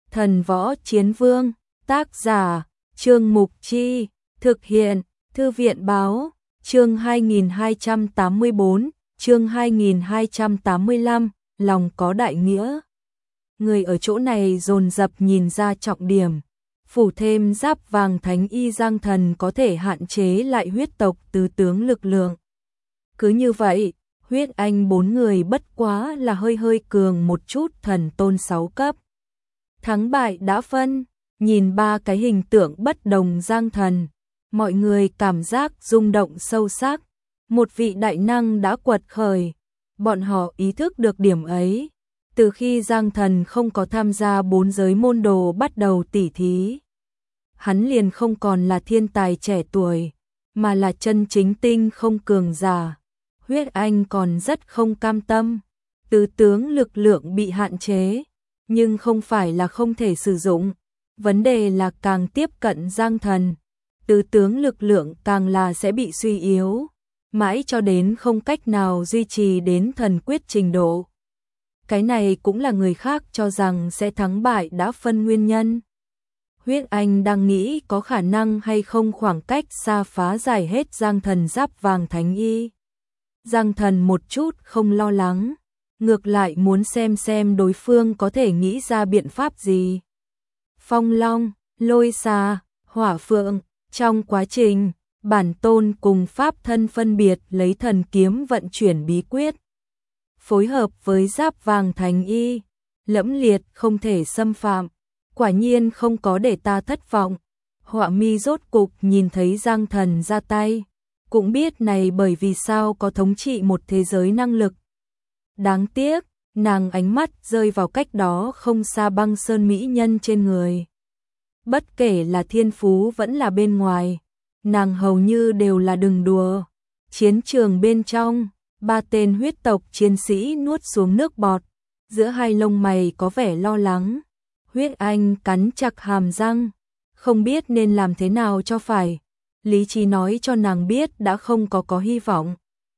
Thần Võ Chiến Vương, tác giả, Trương Mục Chi, thực hiện, Thư viện Báo, chương 2284, chương 2285, lòng có đại nghĩa. Người ở chỗ này dồn dập nhìn ra trọng điểm, phủ thêm giáp vàng thánh y Giang Thần có thể hạn chế lại huyết tộc tứ tướng lực lượng. Cứ như vậy, huyết anh 4 người bất quá là hơi cường một chút thần tôn 6 cấp. Thắng bại đã phân, nhìn ba cái hình tượng bất đồng Giang Thần, mọi người cảm giác rung động sâu sắc, một vị đại năng đã quật khởi, bọn họ ý thức được điểm ấy. Từ khi Giang Thần không có tham gia 4 giới môn đồ bắt đầu tỉ thí, hắn liền không còn là thiên tài trẻ tuổi, mà là chân chính tinh không cường giả. Huyết Anh còn rất không cam tâm, tứ tướng lực lượng bị hạn chế, nhưng không phải là không thể sử dụng, vấn đề là càng tiếp cận Giang Thần, tứ tướng lực lượng càng là sẽ bị suy yếu, mãi cho đến không cách nào duy trì đến thần quyết trình độ. Cái này cũng là người khác cho rằng sẽ thắng bại đã phân nguyên nhân. Huyết Anh đang nghĩ có khả năng hay không khoảng cách xa phá giải hết Giang Thần giáp vàng thánh y. Giang Thần một chút không lo lắng, ngược lại muốn xem đối phương có thể nghĩ ra biện pháp gì. Phong Long, Lôi Xà, Hỏa Phượng, trong quá trình, bản tôn cùng pháp thân phân biệt lấy thần kiếm vận chuyển bí quyết. Phối hợp với giáp vàng thánh y, lẫm liệt không thể xâm phạm, quả nhiên không có để ta thất vọng. Họa mi rốt cục nhìn thấy Giang Thần ra tay, cũng biết này bởi vì sao có thống trị một thế giới năng lực. Đáng tiếc, nàng ánh mắt rơi vào cách đó không xa băng sơn mỹ nhân trên người. Bất kể là thiên phú vẫn là bên ngoài, nàng hầu như đều là đừng đùa. Chiến trường bên trong, ba tên huyết tộc chiến sĩ nuốt xuống nước bọt, giữa hai lông mày có vẻ lo lắng. Huyết Anh cắn chặt hàm răng, không biết nên làm thế nào cho phải. Lý trí nói cho nàng biết đã không có hy vọng.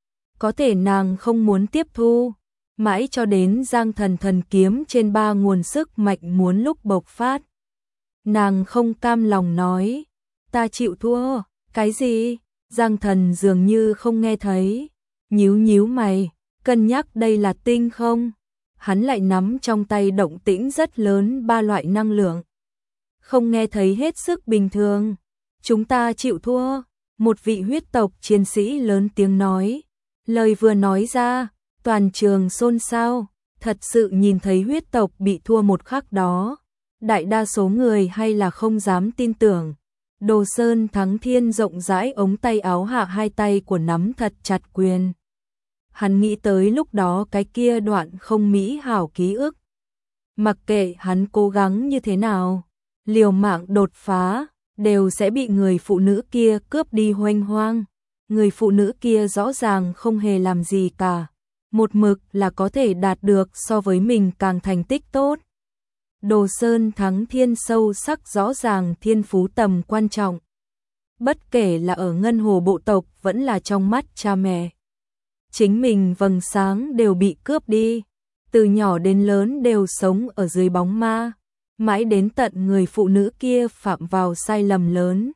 Có thể nàng không muốn tiếp thu, mãi cho đến Giang Thần thần kiếm trên 3 nguồn sức mạnh muốn lúc bộc phát. Nàng không cam lòng nói, ta chịu thua. Cái gì? Giang Thần dường như không nghe thấy, nhíu mày, cân nhắc đây là tinh không? Hắn lại nắm trong tay động tĩnh rất lớn 3 loại năng lượng. Không nghe thấy hết sức bình thường. Chúng ta chịu thua, một vị huyết tộc chiến sĩ lớn tiếng nói. Lời vừa nói ra, toàn trường xôn xao, thật sự nhìn thấy huyết tộc bị thua một khắc đó. Đại đa số người hay là không dám tin tưởng. Đồ Sơn Thắng Thiên rộng rãi ống tay áo hạ hai tay của nắm thật chặt quyền. Hắn nghĩ tới lúc đó cái kia đoạn không mỹ hảo ký ức. Mặc kệ hắn cố gắng như thế nào, liều mạng đột phá, đều sẽ bị người phụ nữ kia cướp đi huênh hoang. Người phụ nữ kia rõ ràng không hề làm gì cả, một mực là có thể đạt được so với mình càng thành tích tốt. Đồ Sơn Thắng Thiên sâu sắc rõ ràng thiên phú tầm quan trọng. Bất kể là ở Ngân Hồ bộ tộc vẫn là trong mắt cha mẹ. Chính mình vầng sáng đều bị cướp đi, từ nhỏ đến lớn đều sống ở dưới bóng ma, mãi đến tận người phụ nữ kia phạm vào sai lầm lớn,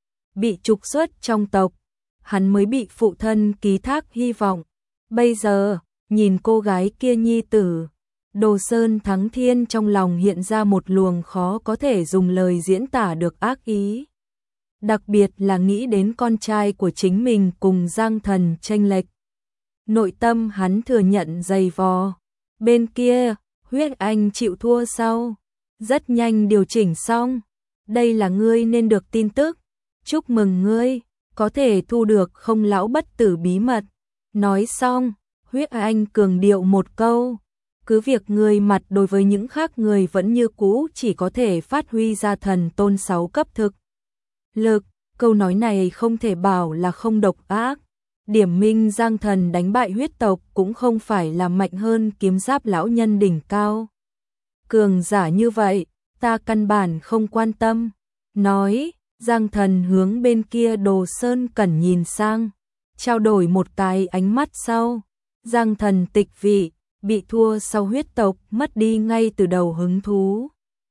bị trục xuất trong tộc, hắn mới bị phụ thân ký thác hy vọng. Bây giờ, nhìn cô gái kia nhi tử, Đồ Sơn Thắng Thiên trong lòng hiện ra một luồng khó có thể dùng lời diễn tả được ác ý. Đặc biệt là nghĩ đến con trai của chính mình cùng Giang Thần chênh lệch. Nội tâm hắn thừa nhận dày vò. Bên kia, Huyết Anh chịu thua sau. Rất nhanh điều chỉnh xong. Đây là ngươi nên được tin tức. Chúc mừng ngươi, có thể thu được không lão bất tử bí mật. Nói xong, Huyết Anh cường điệu một câu. Cứ việc người mặt đối với những khác người vẫn như cũ chỉ có thể phát huy ra thần tôn 6 cấp thực lực, câu nói này không thể bảo là không độc ác. Điểm minh Giang Thần đánh bại huyết tộc cũng không phải là mạnh hơn kiếm giáp lão nhân đỉnh cao. Cường giả như vậy, ta căn bản không quan tâm. Nói, Giang Thần hướng bên kia Đồ Sơn Cẩn nhìn sang, trao đổi một cái ánh mắt sau. Giang Thần tịch vị, bị thua sau huyết tộc mất đi ngay từ đầu hứng thú.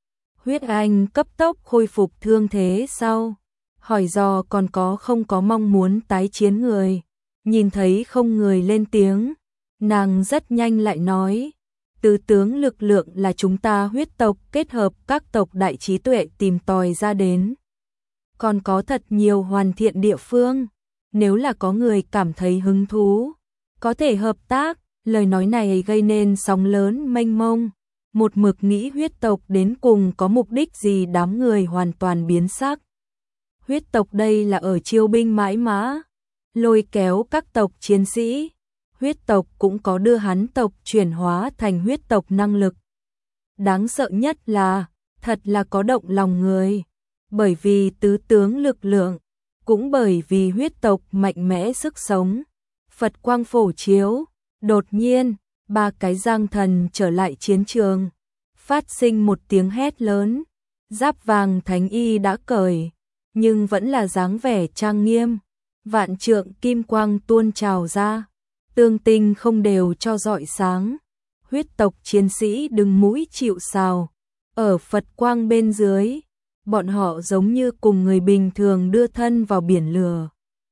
Huyết Anh cấp tốc khôi phục thương thế sau, hỏi dò còn có không có mong muốn tái chiến người. Nhìn thấy không người lên tiếng, nàng rất nhanh lại nói, tứ tướng lực lượng là chúng ta huyết tộc kết hợp các tộc đại trí tuệ tìm tòi ra đến. Còn có thật nhiều hoàn thiện địa phương, nếu là có người cảm thấy hứng thú, có thể hợp tác. Lời nói này gây nên sóng lớn mênh mông, một mực nghĩ huyết tộc đến cùng có mục đích gì, đám người hoàn toàn biến sắc. Huyết tộc đây là ở chiêu binh mãi mã, lôi kéo các tộc chiến sĩ. Huyết tộc cũng có đưa hắn tộc chuyển hóa thành huyết tộc năng lực. Đáng sợ nhất là, thật là có động lòng người, bởi vì tứ tướng lực lượng, cũng bởi vì huyết tộc mạnh mẽ sức sống. Phật quang phổ chiếu, đột nhiên, ba cái Giang Thần trở lại chiến trường, phát sinh một tiếng hét lớn, giáp vàng thánh y đã cởi, nhưng vẫn là dáng vẻ trang nghiêm, vạn trượng kim quang tuôn trào ra, tương tinh không đều cho rọi sáng. Huyết tộc chiến sĩ đứng mũi chịu sào, ở Phật quang bên dưới, bọn họ giống như cùng người bình thường đưa thân vào biển lửa.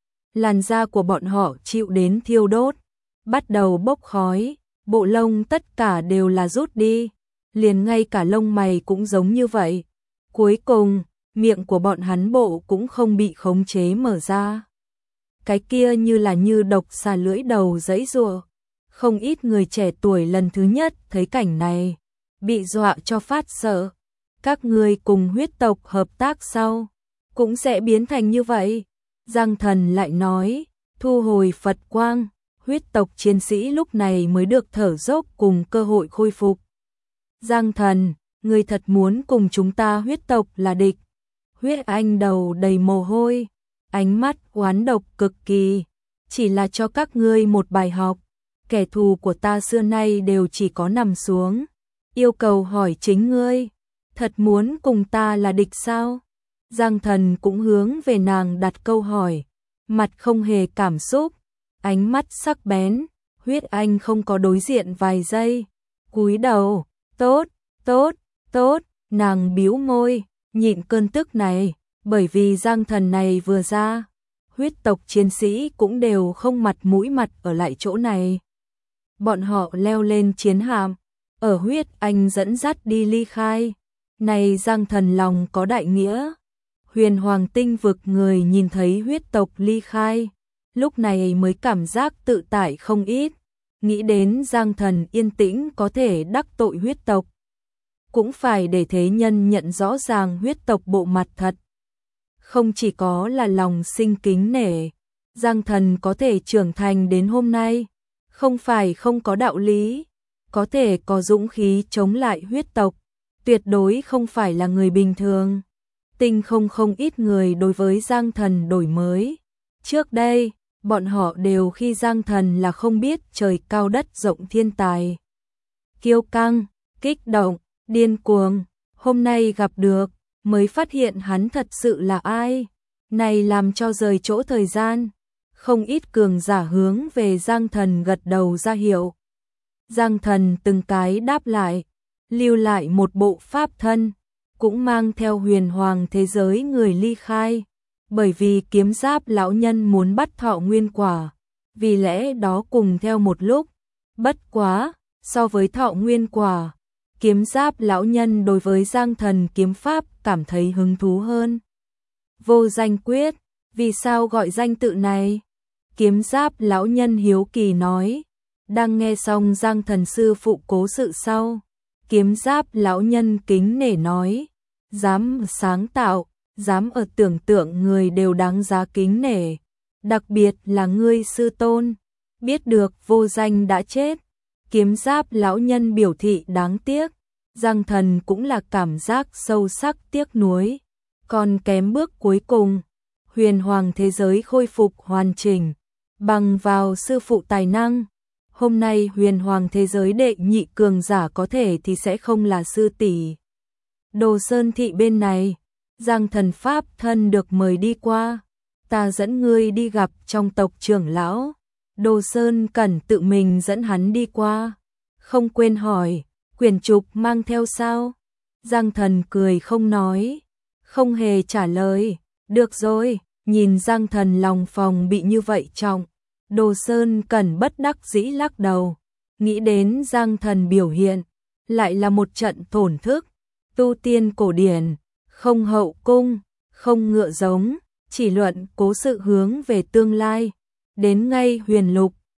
Làn da của bọn họ chịu đến thiêu đốt, bắt đầu bốc khói, bộ lông tất cả đều là rút đi, liền ngay cả lông mày cũng giống như vậy. Cuối cùng, miệng của bọn hắn bộ cũng không bị khống chế mở ra. Cái kia như độc xà lưỡi đầu giãy giụa. Không ít người trẻ tuổi lần thứ nhất thấy cảnh này, bị dọa cho phát sợ. Các ngươi cùng huyết tộc hợp tác sau, cũng sẽ biến thành như vậy. Giang Thần lại nói, thu hồi Phật quang, huyết tộc chiến sĩ lúc này mới được thở dốc cùng cơ hội khôi phục. Giang Thần, ngươi thật muốn cùng chúng ta huyết tộc là địch? Huyết Anh đầu đầy mồ hôi, ánh mắt oán độc cực kỳ, chỉ là cho các ngươi một bài học, kẻ thù của ta xưa nay đều chỉ có nằm xuống, yêu cầu hỏi chính ngươi, thật muốn cùng ta là địch sao? Giang Thần cũng hướng về nàng đặt câu hỏi, mặt không hề cảm xúc, ánh mắt sắc bén. Huyết Anh không có đối diện vài giây, cúi đầu, tốt, tốt, tốt, nàng bĩu môi, nhịn cơn tức này, bởi vì Giang Thần này vừa ra, huyết tộc chiến sĩ cũng đều không mặt mũi mặt ở lại chỗ này. Bọn họ leo lên chiến hạm, ở Huyết Anh dẫn dắt đi ly khai. Này Giang Thần lòng có đại nghĩa. Huyền Hoàng Tinh vực người nhìn thấy huyết tộc ly khai, lúc này mới cảm giác tự tại không ít, nghĩ đến Giang Thần yên tĩnh có thể đắc tội huyết tộc, cũng phải để thế nhân nhận rõ ràng huyết tộc bộ mặt thật. Không chỉ có là lòng sinh kính nể, Giang Thần có thể trưởng thành đến hôm nay, không phải không có đạo lý, có thể có dũng khí chống lại huyết tộc, tuyệt đối không phải là người bình thường. Tinh không ít người đối với Giang Thần đổi mới. Trước đây, bọn họ đều khi Giang Thần là không biết trời cao đất rộng thiên tài. Kiêu căng, kích động, điên cuồng, hôm nay gặp được, mới phát hiện hắn thật sự là ai. Này làm cho rời chỗ thời gian, không ít cường giả hướng về Giang Thần gật đầu ra hiệu. Giang Thần từng cái đáp lại, lưu lại một bộ pháp thân, cũng mang theo huyền hoàng thế giới người ly khai, bởi vì kiếm giáp lão nhân muốn bắt thọ nguyên quả, vì lẽ đó cùng theo một lúc. Bất quá, so với thọ nguyên quả, kiếm giáp lão nhân đối với Giang Thần kiếm pháp cảm thấy hứng thú hơn. Vô danh quyết, vì sao gọi danh tự này? Kiếm giáp lão nhân hiếu kỳ nói, đang nghe xong Giang Thần sư phụ cố sự sau, kiếm giáp lão nhân kính nể nói, dám sáng tạo, dám ở tưởng tượng người đều đáng giá kính nể, đặc biệt là ngươi sư tôn, biết được vô danh đã chết. Kiếm giáp lão nhân biểu thị đáng tiếc, Giang Thần cũng là cảm giác sâu sắc tiếc nuối, còn kém bước cuối cùng, huyền hoàng thế giới khôi phục hoàn chỉnh, bằng vào sư phụ tài năng. Hôm nay huyền hoàng thế giới đệ nhị cường giả có thể thì sẽ không là sư tỷ. Đồ Sơn thị bên này, Giang Thần pháp thân được mời đi qua, ta dẫn ngươi đi gặp trong tộc trưởng lão. Đồ Sơn Cẩn tự mình dẫn hắn đi qua, không quên hỏi, quyển trục mang theo sao? Giang Thần cười không nói, không hề trả lời. Được rồi, nhìn Giang Thần lòng phòng bị như vậy trọng, Đồ Sơn Cẩn bất đắc dĩ lắc đầu, nghĩ đến Giang Thần biểu hiện, lại là một trận thổn thức, tu tiên cổ điển, không hậu cung, không ngựa giống, chỉ luận cố sự hướng về tương lai, đến ngay huyền lục,